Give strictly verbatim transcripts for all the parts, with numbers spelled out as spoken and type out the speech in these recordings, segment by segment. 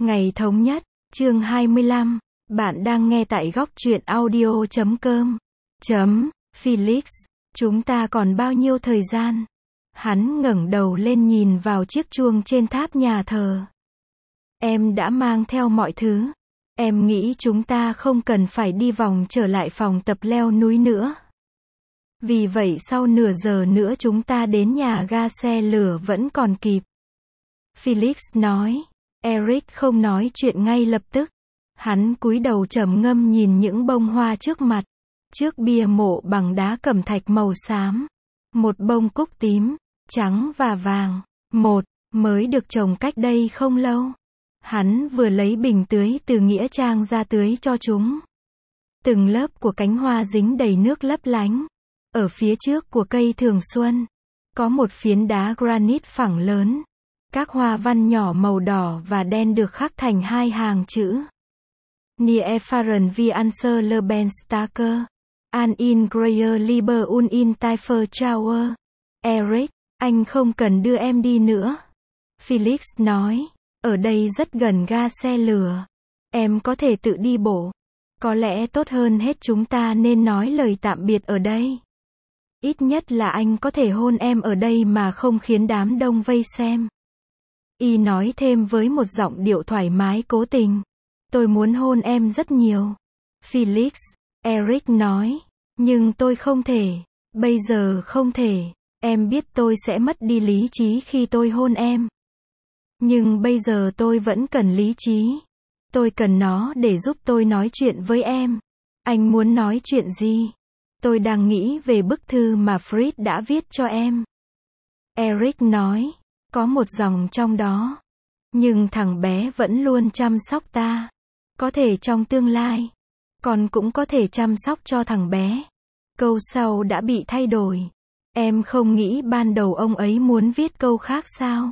Ngày thống nhất, chương hai mươi lăm. Bạn đang nghe tại góc truyện audio chấm com. Chấm, Felix, chúng ta còn bao nhiêu thời gian? Hắn ngẩng đầu lên nhìn vào chiếc chuông trên tháp nhà thờ. Em đã mang theo mọi thứ. Em nghĩ chúng ta không cần phải đi vòng trở lại phòng tập leo núi nữa. Vì vậy sau nửa giờ nữa chúng ta đến nhà ga xe lửa vẫn còn kịp. Felix nói. Eric không nói chuyện ngay lập tức. Hắn cúi đầu trầm ngâm nhìn những bông hoa trước mặt. Trước bia mộ bằng đá cẩm thạch màu xám. Một bông cúc tím, trắng và vàng. Một, mới được trồng cách đây không lâu. Hắn vừa lấy bình tưới từ nghĩa trang ra tưới cho chúng. Từng lớp của cánh hoa dính đầy nước lấp lánh. Ở phía trước của cây thường xuân, có một phiến đá granite phẳng lớn. Các hoa văn nhỏ màu đỏ và đen được khắc thành hai hàng chữ. Nie erfahren wie unser Leben starker. An in Greyer lieber und in tiefer Trauer. Eric, anh không cần đưa em đi nữa. Felix nói, ở đây rất gần ga xe lửa. Em có thể tự đi bộ. Có lẽ tốt hơn hết chúng ta nên nói lời tạm biệt ở đây. Ít nhất là anh có thể hôn em ở đây mà không khiến đám đông vây xem. Y nói thêm với một giọng điệu thoải mái cố tình. Tôi muốn hôn em rất nhiều. Felix, Eric nói. Nhưng tôi không thể. Bây giờ không thể. Em biết tôi sẽ mất đi lý trí khi tôi hôn em. Nhưng bây giờ tôi vẫn cần lý trí. Tôi cần nó để giúp tôi nói chuyện với em. Anh muốn nói chuyện gì? Tôi đang nghĩ về bức thư mà Fritz đã viết cho em. Eric nói. Có một dòng trong đó. Nhưng thằng bé vẫn luôn chăm sóc ta. Có thể trong tương lai, con cũng có thể chăm sóc cho thằng bé. Câu sau đã bị thay đổi. Em không nghĩ ban đầu ông ấy muốn viết câu khác sao?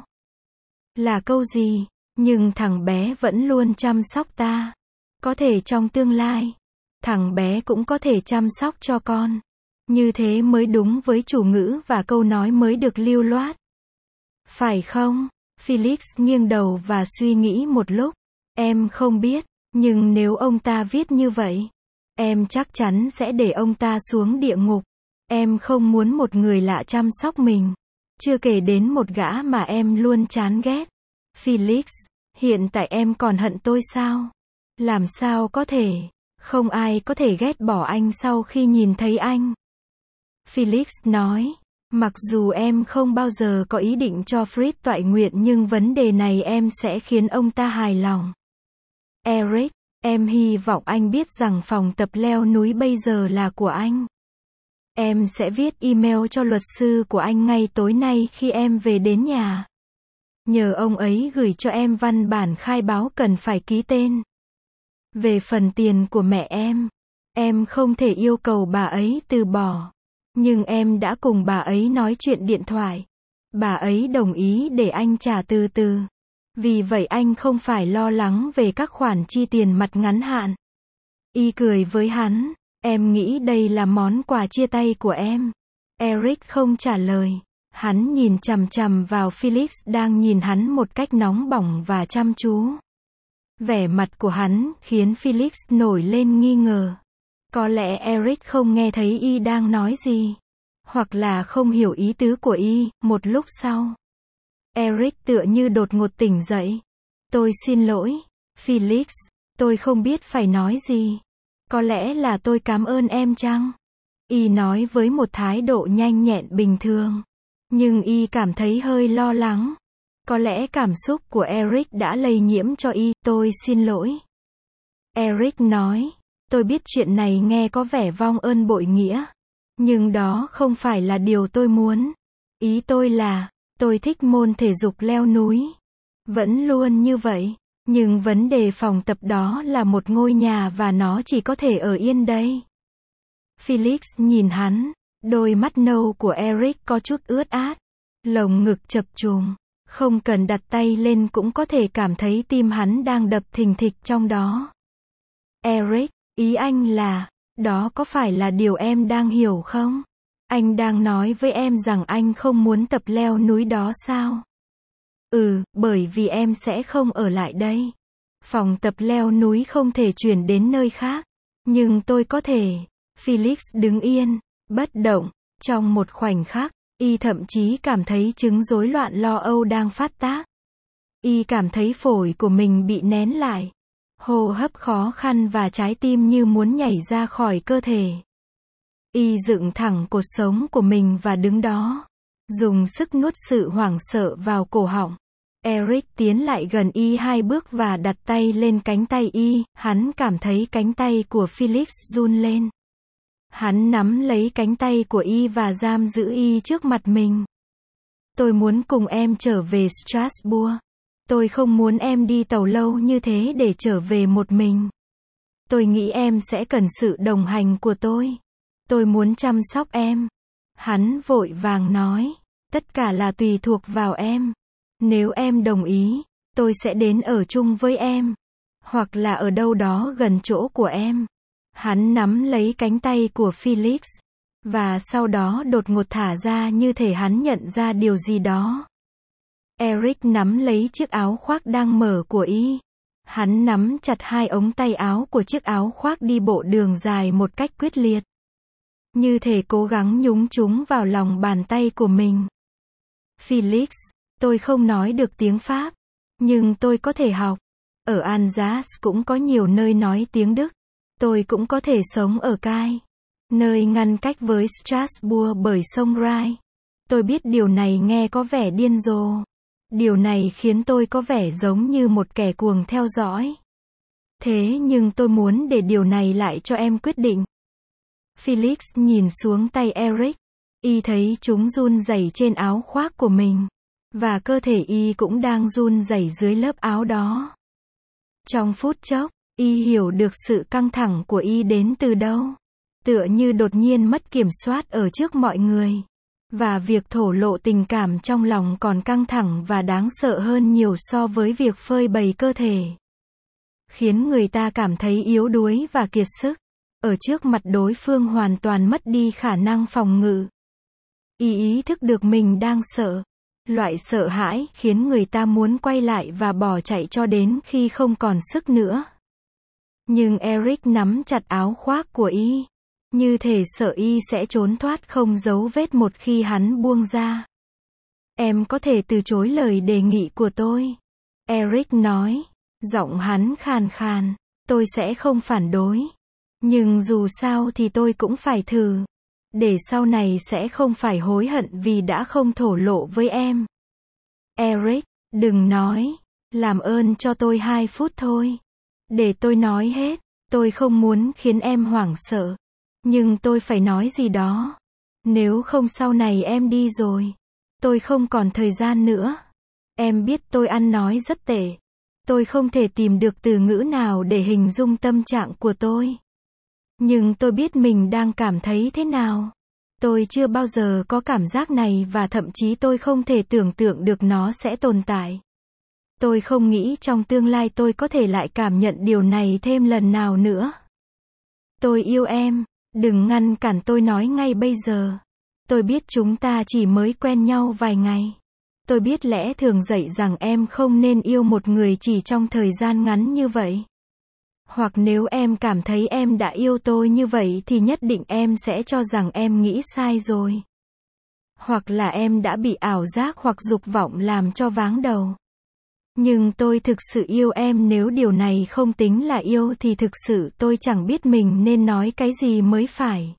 Là câu gì? Nhưng thằng bé vẫn luôn chăm sóc ta. Có thể trong tương lai, thằng bé cũng có thể chăm sóc cho con. Như thế mới đúng với chủ ngữ và câu nói mới được lưu loát. Phải không? Felix nghiêng đầu và suy nghĩ một lúc. Em không biết, nhưng nếu ông ta viết như vậy, em chắc chắn sẽ để ông ta xuống địa ngục. Em không muốn một người lạ chăm sóc mình. Chưa kể đến một gã mà em luôn chán ghét. Felix, hiện tại em còn hận tôi sao? Làm sao có thể? Không ai có thể ghét bỏ anh sau khi nhìn thấy anh. Felix nói. Mặc dù em không bao giờ có ý định cho Fritz toại nguyện nhưng vấn đề này em sẽ khiến ông ta hài lòng. Eric, em hy vọng anh biết rằng phòng tập leo núi bây giờ là của anh. Em sẽ viết email cho luật sư của anh ngay tối nay khi em về đến nhà. Nhờ ông ấy gửi cho em văn bản khai báo cần phải ký tên. Về phần tiền của mẹ em, em không thể yêu cầu bà ấy từ bỏ. Nhưng em đã cùng bà ấy nói chuyện điện thoại. Bà ấy đồng ý để anh trả từ từ. Vì vậy anh không phải lo lắng về các khoản chi tiền mặt ngắn hạn. Y cười với hắn. Em nghĩ đây là món quà chia tay của em. Eric không trả lời. Hắn nhìn chằm chằm vào Felix đang nhìn hắn một cách nóng bỏng và chăm chú. Vẻ mặt của hắn khiến Felix nổi lên nghi ngờ. Có lẽ Eric không nghe thấy y đang nói gì. Hoặc là không hiểu ý tứ của y. Một lúc sau, Eric tựa như đột ngột tỉnh dậy. Tôi xin lỗi, Felix. Tôi không biết phải nói gì. Có lẽ là tôi cảm ơn em chăng? Y nói với một thái độ nhanh nhẹn bình thường. Nhưng y cảm thấy hơi lo lắng. Có lẽ cảm xúc của Eric đã lây nhiễm cho y. Tôi xin lỗi. Eric nói. Tôi biết chuyện này nghe có vẻ vong ơn bội nghĩa. Nhưng đó không phải là điều tôi muốn. Ý tôi là, tôi thích môn thể dục leo núi. Vẫn luôn như vậy. Nhưng vấn đề phòng tập đó là một ngôi nhà và nó chỉ có thể ở yên đây. Felix nhìn hắn. Đôi mắt nâu của Eric có chút ướt át. Lồng ngực chập trùng. Không cần đặt tay lên cũng có thể cảm thấy tim hắn đang đập thình thịch trong đó. Eric, ý anh là, đó có phải là điều em đang hiểu không? Anh đang nói với em rằng anh không muốn tập leo núi đó sao? Ừ, bởi vì em sẽ không ở lại đây. Phòng tập leo núi không thể chuyển đến nơi khác. Nhưng tôi có thể. Felix đứng yên, bất động. Trong một khoảnh khắc, y thậm chí cảm thấy chứng rối loạn lo âu đang phát tác. Y cảm thấy phổi của mình bị nén lại. Hô hấp khó khăn và trái tim như muốn nhảy ra khỏi cơ thể. Y dựng thẳng cột sống của mình và đứng đó. Dùng sức nuốt sự hoảng sợ vào cổ họng. Eric tiến lại gần y hai bước và đặt tay lên cánh tay y. Hắn cảm thấy cánh tay của Felix run lên. Hắn nắm lấy cánh tay của y và giam giữ y trước mặt mình. Tôi muốn cùng em trở về Strasbourg. Tôi không muốn em đi tàu lâu như thế để trở về một mình. Tôi nghĩ em sẽ cần sự đồng hành của tôi. Tôi muốn chăm sóc em. Hắn vội vàng nói. Tất cả là tùy thuộc vào em. Nếu em đồng ý, tôi sẽ đến ở chung với em. Hoặc là ở đâu đó gần chỗ của em. Hắn nắm lấy cánh tay của Felix. Và sau đó đột ngột thả ra như thể hắn nhận ra điều gì đó. Eric nắm lấy chiếc áo khoác đang mở của y. Hắn nắm chặt hai ống tay áo của chiếc áo khoác đi bộ đường dài một cách quyết liệt. Như thể cố gắng nhúng chúng vào lòng bàn tay của mình. Felix, tôi không nói được tiếng Pháp. Nhưng tôi có thể học. Ở Alsace cũng có nhiều nơi nói tiếng Đức. Tôi cũng có thể sống ở Cai. Nơi ngăn cách với Strasbourg bởi sông Rhine. Tôi biết điều này nghe có vẻ điên rồ. Điều này khiến tôi có vẻ giống như một kẻ cuồng theo dõi. Thế nhưng tôi muốn để điều này lại cho em quyết định. Felix nhìn xuống tay Eric. Y thấy chúng run rẩy trên áo khoác của mình. Và cơ thể y cũng đang run rẩy dưới lớp áo đó. Trong phút chốc, y hiểu được sự căng thẳng của y đến từ đâu. Tựa như đột nhiên mất kiểm soát ở trước mọi người. Và việc thổ lộ tình cảm trong lòng còn căng thẳng và đáng sợ hơn nhiều so với việc phơi bày cơ thể. Khiến người ta cảm thấy yếu đuối và kiệt sức. Ở trước mặt đối phương hoàn toàn mất đi khả năng phòng ngự. Y ý thức được mình đang sợ. Loại sợ hãi khiến người ta muốn quay lại và bỏ chạy cho đến khi không còn sức nữa. Nhưng Eric nắm chặt áo khoác của y. Như thể sợ y sẽ trốn thoát không dấu vết một khi hắn buông ra. Em có thể từ chối lời đề nghị của tôi. Eric nói. Giọng hắn khàn khàn. Tôi sẽ không phản đối. Nhưng dù sao thì tôi cũng phải thử. Để sau này sẽ không phải hối hận vì đã không thổ lộ với em. Eric, đừng nói. Làm ơn cho tôi hai phút thôi. Để tôi nói hết. Tôi không muốn khiến em hoảng sợ. Nhưng tôi phải nói gì đó. Nếu không sau này em đi rồi. Tôi không còn thời gian nữa. Em biết tôi ăn nói rất tệ. Tôi không thể tìm được từ ngữ nào để hình dung tâm trạng của tôi. Nhưng tôi biết mình đang cảm thấy thế nào. Tôi chưa bao giờ có cảm giác này và thậm chí tôi không thể tưởng tượng được nó sẽ tồn tại. Tôi không nghĩ trong tương lai tôi có thể lại cảm nhận điều này thêm lần nào nữa. Tôi yêu em. Đừng ngăn cản tôi nói ngay bây giờ. Tôi biết chúng ta chỉ mới quen nhau vài ngày. Tôi biết lẽ thường dạy rằng em không nên yêu một người chỉ trong thời gian ngắn như vậy. Hoặc nếu em cảm thấy em đã yêu tôi như vậy thì nhất định em sẽ cho rằng em nghĩ sai rồi. Hoặc là em đã bị ảo giác hoặc dục vọng làm cho váng đầu. Nhưng tôi thực sự yêu em, nếu điều này không tính là yêu thì thực sự tôi chẳng biết mình nên nói cái gì mới phải.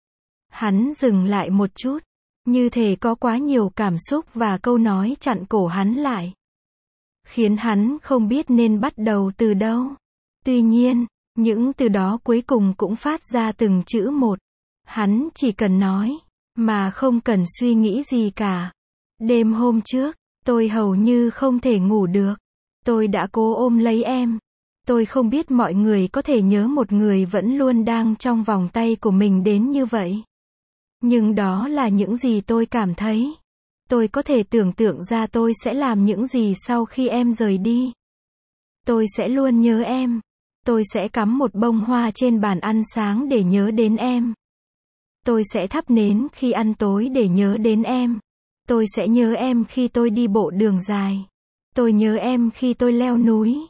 Hắn dừng lại một chút. Như thể có quá nhiều cảm xúc và câu nói chặn cổ hắn lại. Khiến hắn không biết nên bắt đầu từ đâu. Tuy nhiên, những từ đó cuối cùng cũng phát ra từng chữ một. Hắn chỉ cần nói, mà không cần suy nghĩ gì cả. Đêm hôm trước, tôi hầu như không thể ngủ được. Tôi đã cố ôm lấy em. Tôi không biết mọi người có thể nhớ một người vẫn luôn đang trong vòng tay của mình đến như vậy. Nhưng đó là những gì tôi cảm thấy. Tôi có thể tưởng tượng ra tôi sẽ làm những gì sau khi em rời đi. Tôi sẽ luôn nhớ em. Tôi sẽ cắm một bông hoa trên bàn ăn sáng để nhớ đến em. Tôi sẽ thắp nến khi ăn tối để nhớ đến em. Tôi sẽ nhớ em khi tôi đi bộ đường dài. Tôi nhớ em khi tôi leo núi.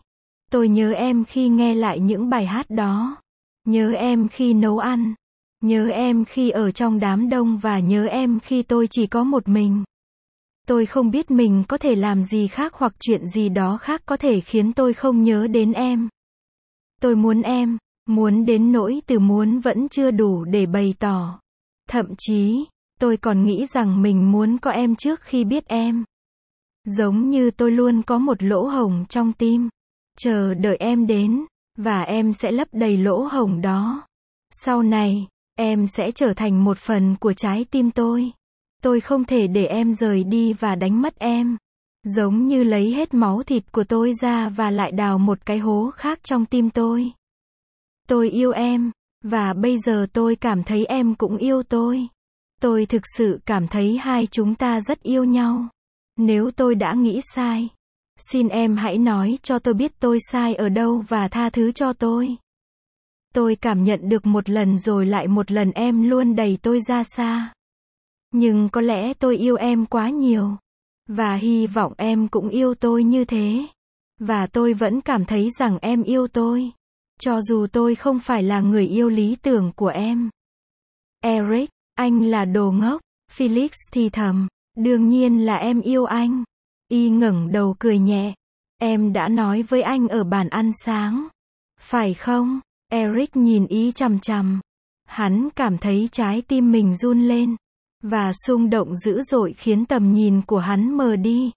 Tôi nhớ em khi nghe lại những bài hát đó. Nhớ em khi nấu ăn. Nhớ em khi ở trong đám đông và nhớ em khi tôi chỉ có một mình. Tôi không biết mình có thể làm gì khác hoặc chuyện gì đó khác có thể khiến tôi không nhớ đến em. Tôi muốn em, muốn đến nỗi từ muốn vẫn chưa đủ để bày tỏ. Thậm chí, tôi còn nghĩ rằng mình muốn có em trước khi biết em. Giống như tôi luôn có một lỗ hổng trong tim, chờ đợi em đến, và em sẽ lấp đầy lỗ hổng đó. Sau này, em sẽ trở thành một phần của trái tim tôi. Tôi không thể để em rời đi và đánh mất em. Giống như lấy hết máu thịt của tôi ra và lại đào một cái hố khác trong tim tôi. Tôi yêu em, và bây giờ tôi cảm thấy em cũng yêu tôi. Tôi thực sự cảm thấy hai chúng ta rất yêu nhau. Nếu tôi đã nghĩ sai, xin em hãy nói cho tôi biết tôi sai ở đâu và tha thứ cho tôi. Tôi cảm nhận được một lần rồi lại một lần em luôn đẩy tôi ra xa. Nhưng có lẽ tôi yêu em quá nhiều. Và hy vọng em cũng yêu tôi như thế. Và tôi vẫn cảm thấy rằng em yêu tôi. Cho dù tôi không phải là người yêu lý tưởng của em. Eric, anh là đồ ngốc. Felix thì thầm. Đương nhiên là em yêu anh. Y ngẩng đầu cười nhẹ. Em đã nói với anh ở bàn ăn sáng. Phải không? Eric nhìn Y chằm chằm. Hắn cảm thấy trái tim mình run lên. Và xung động dữ dội khiến tầm nhìn của hắn mờ đi.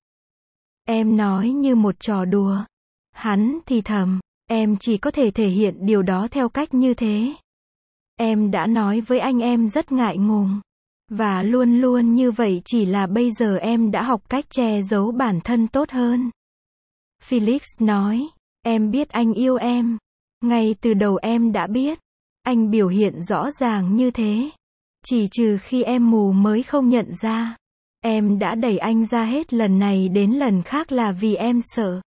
Em nói như một trò đùa. Hắn thì thầm. Em chỉ có thể thể hiện điều đó theo cách như thế. Em đã nói với anh em rất ngại ngùng. Và luôn luôn như vậy, chỉ là bây giờ em đã học cách che giấu bản thân tốt hơn. Felix nói. Em biết anh yêu em. Ngay từ đầu em đã biết. Anh biểu hiện rõ ràng như thế. Chỉ trừ khi em mù mới không nhận ra. Em đã đẩy anh ra hết lần này đến lần khác là vì em sợ.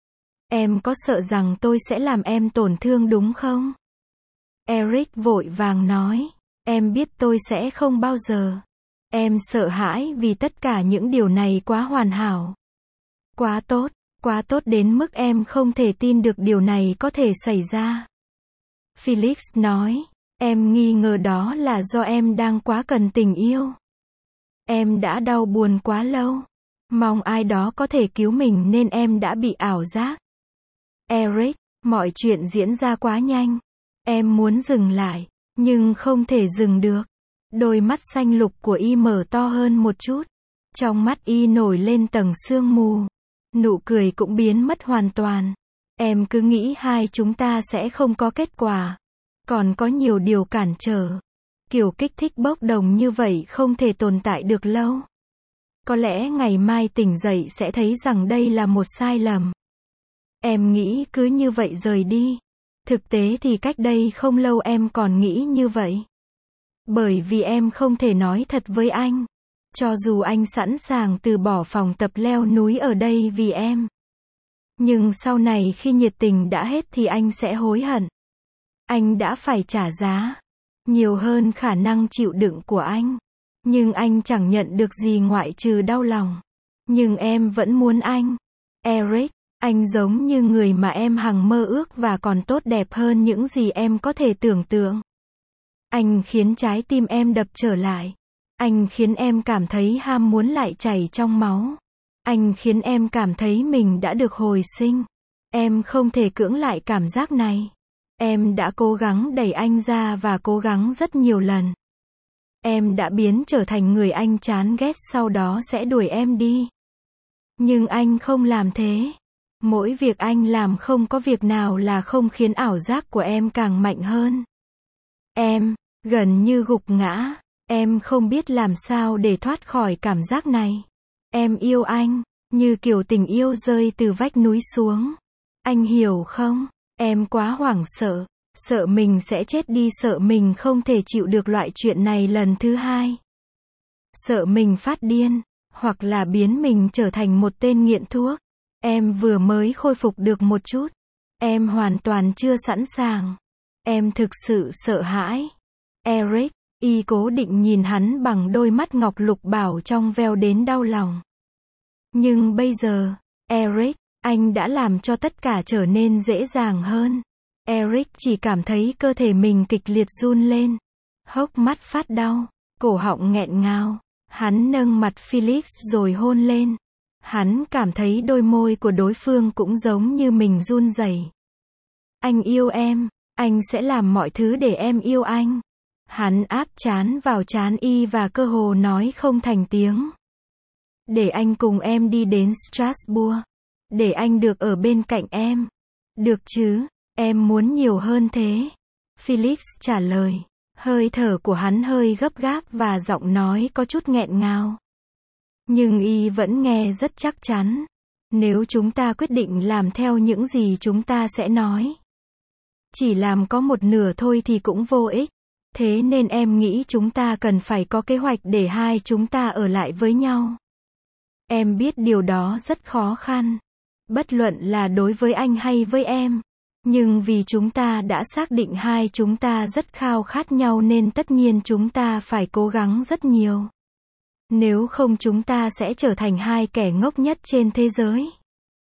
Em có sợ rằng tôi sẽ làm em tổn thương đúng không? Eric vội vàng nói. Em biết tôi sẽ không bao giờ. Em sợ hãi vì tất cả những điều này quá hoàn hảo. Quá tốt, quá tốt đến mức em không thể tin được điều này có thể xảy ra. Felix nói. Em nghi ngờ đó là do em đang quá cần tình yêu. Em đã đau buồn quá lâu. Mong ai đó có thể cứu mình nên em đã bị ảo giác. Eric, mọi chuyện diễn ra quá nhanh. Em muốn dừng lại, nhưng không thể dừng được. Đôi mắt xanh lục của Y mở to hơn một chút. Trong mắt Y nổi lên tầng sương mù. Nụ cười cũng biến mất hoàn toàn. Em cứ nghĩ hai chúng ta sẽ không có kết quả. Còn có nhiều điều cản trở. Kiểu kích thích bốc đồng như vậy không thể tồn tại được lâu. Có lẽ ngày mai tỉnh dậy sẽ thấy rằng đây là một sai lầm. Em nghĩ cứ như vậy rời đi. Thực tế thì cách đây không lâu em còn nghĩ như vậy. Bởi vì em không thể nói thật với anh. Cho dù anh sẵn sàng từ bỏ phòng tập leo núi ở đây vì em. Nhưng sau này khi nhiệt tình đã hết thì anh sẽ hối hận. Anh đã phải trả giá. Nhiều hơn khả năng chịu đựng của anh. Nhưng anh chẳng nhận được gì ngoại trừ đau lòng. Nhưng em vẫn muốn anh. Eric, anh giống như người mà em hằng mơ ước và còn tốt đẹp hơn những gì em có thể tưởng tượng. Anh khiến trái tim em đập trở lại. Anh khiến em cảm thấy ham muốn lại chảy trong máu. Anh khiến em cảm thấy mình đã được hồi sinh. Em không thể cưỡng lại cảm giác này. Em đã cố gắng đẩy anh ra và cố gắng rất nhiều lần. Em đã biến trở thành người anh chán ghét, sau đó sẽ đuổi em đi. Nhưng anh không làm thế. Mỗi việc anh làm không có việc nào là không khiến ảo giác của em càng mạnh hơn. Em, gần như gục ngã. Em không biết làm sao để thoát khỏi cảm giác này. Em yêu anh, như kiểu tình yêu rơi từ vách núi xuống. Anh hiểu không? Em quá hoảng sợ. Sợ mình sẽ chết đi, sợ mình không thể chịu được loại chuyện này lần thứ hai. Sợ mình phát điên, hoặc là biến mình trở thành một tên nghiện thuốc. Em vừa mới khôi phục được một chút. Em hoàn toàn chưa sẵn sàng. Em thực sự sợ hãi. Eric, Y cố định nhìn hắn bằng đôi mắt ngọc lục bảo trong veo đến đau lòng. Nhưng bây giờ, Eric, Anh đã làm cho tất cả trở nên dễ dàng hơn. Eric chỉ cảm thấy cơ thể mình kịch liệt run lên. Hốc mắt phát đau, cổ họng nghẹn ngào. Hắn nâng mặt Felix rồi hôn lên. Hắn cảm thấy đôi môi của đối phương cũng giống như mình run rẩy. Anh yêu em, anh sẽ làm mọi thứ để em yêu anh. Hắn áp trán vào trán y và cơ hồ nói không thành tiếng. Để anh cùng em đi đến Strasbourg. Để anh được ở bên cạnh em. Được chứ, em muốn nhiều hơn thế. Felix trả lời. Hơi thở của hắn hơi gấp gáp và giọng nói có chút nghẹn ngào. Nhưng y vẫn nghe rất chắc chắn. Nếu chúng ta quyết định làm theo những gì chúng ta sẽ nói. Chỉ làm có một nửa thôi thì cũng vô ích. Thế nên em nghĩ chúng ta cần phải có kế hoạch để hai chúng ta ở lại với nhau. Em biết điều đó rất khó khăn. Bất luận là đối với anh hay với em. Nhưng vì chúng ta đã xác định hai chúng ta rất khao khát nhau nên tất nhiên chúng ta phải cố gắng rất nhiều. Nếu không chúng ta sẽ trở thành hai kẻ ngốc nhất trên thế giới.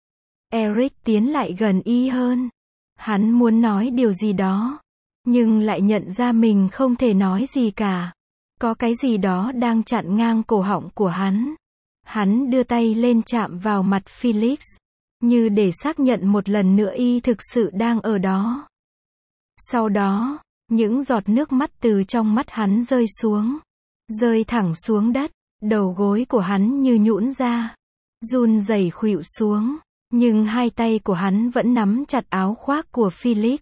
Eric tiến lại gần y hơn. Hắn muốn nói điều gì đó. Nhưng lại nhận ra mình không thể nói gì cả. Có cái gì đó đang chặn ngang cổ họng của hắn. Hắn đưa tay lên chạm vào mặt Felix. Như để xác nhận một lần nữa y thực sự đang ở đó. Sau đó, những giọt nước mắt từ trong mắt hắn rơi xuống. Rơi thẳng xuống đất. Đầu gối của hắn như nhũn ra. Run rẩy khuỵu xuống. Nhưng hai tay của hắn vẫn nắm chặt áo khoác của Felix.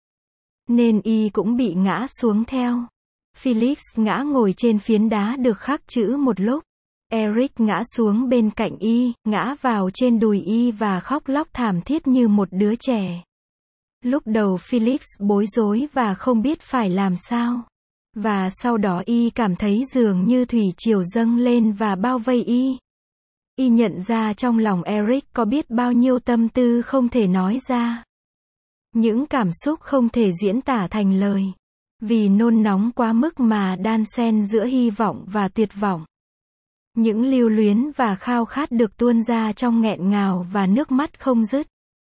Nên y cũng bị ngã xuống theo. Felix ngã ngồi trên phiến đá được khắc chữ một lúc. Eric ngã xuống bên cạnh y, ngã vào trên đùi y và khóc lóc thảm thiết như một đứa trẻ. Lúc đầu Felix bối rối và không biết phải làm sao. Và sau đó y cảm thấy dường như thủy triều dâng lên và bao vây y. Y nhận ra trong lòng Eric có biết bao nhiêu tâm tư không thể nói ra. Những cảm xúc không thể diễn tả thành lời. Vì nôn nóng quá mức mà đan xen giữa hy vọng và tuyệt vọng. Những lưu luyến và khao khát được tuôn ra trong nghẹn ngào và nước mắt không dứt.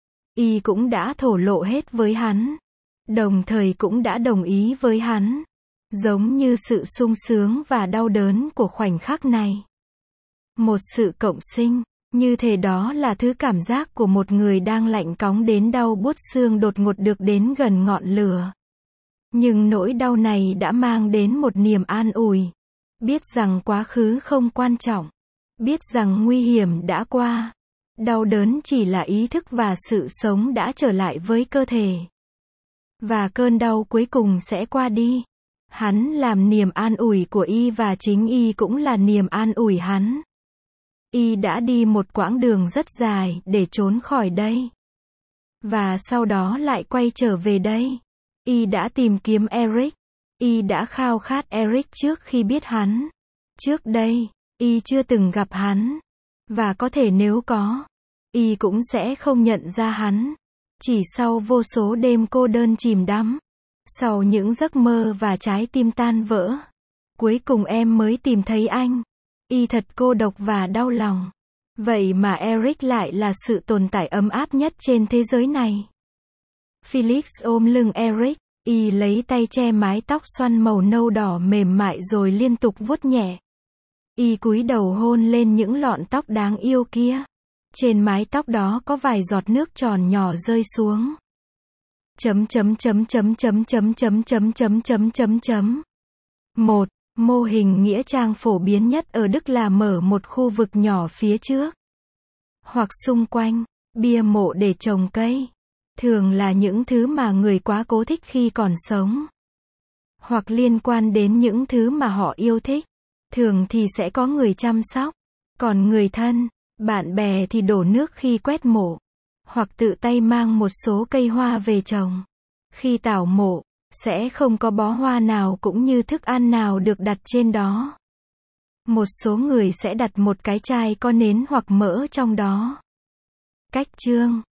Y cũng đã thổ lộ hết với hắn. Đồng thời cũng đã đồng ý với hắn. Giống như sự sung sướng và đau đớn của khoảnh khắc này. Một sự cộng sinh. Như thể đó là thứ cảm giác của một người đang lạnh cóng đến đau buốt xương đột ngột được đến gần ngọn lửa. Nhưng nỗi đau này đã mang đến một niềm an ủi. Biết rằng quá khứ không quan trọng. Biết rằng nguy hiểm đã qua. Đau đớn chỉ là ý thức và sự sống đã trở lại với cơ thể. Và cơn đau cuối cùng sẽ qua đi. Hắn làm niềm an ủi của y và chính y cũng là niềm an ủi hắn. Y đã đi một quãng đường rất dài để trốn khỏi đây. Và sau đó lại quay trở về đây. Y đã tìm kiếm Eric. Y đã khao khát Eric trước khi biết hắn. Trước đây, Y chưa từng gặp hắn. Và có thể nếu có, Y cũng sẽ không nhận ra hắn. Chỉ sau vô số đêm cô đơn chìm đắm. Sau những giấc mơ và trái tim tan vỡ. Cuối cùng em mới tìm thấy anh. Y thật cô độc và đau lòng. Vậy mà Eric lại là sự tồn tại ấm áp nhất trên thế giới này. Felix ôm lưng Eric. Y lấy tay che mái tóc xoăn màu nâu đỏ mềm mại rồi liên tục vuốt nhẹ. Y cúi đầu hôn lên những lọn tóc đáng yêu kia. Trên mái tóc đó có vài giọt nước tròn nhỏ rơi xuống. Chấm chấm chấm chấm chấm chấm chấm chấm chấm chấm chấm chấm. một. Mô hình nghĩa trang phổ biến nhất ở Đức là mở một khu vực nhỏ phía trước. Hoặc xung quanh, bia mộ để trồng cây. Thường là những thứ mà người quá cố thích khi còn sống. Hoặc liên quan đến những thứ mà họ yêu thích. Thường thì sẽ có người chăm sóc. Còn người thân, bạn bè thì đổ nước khi quét mộ. Hoặc tự tay mang một số cây hoa về trồng. Khi tảo mộ, sẽ không có bó hoa nào cũng như thức ăn nào được đặt trên đó. Một số người sẽ đặt một cái chai có nến hoặc mỡ trong đó. Cách chương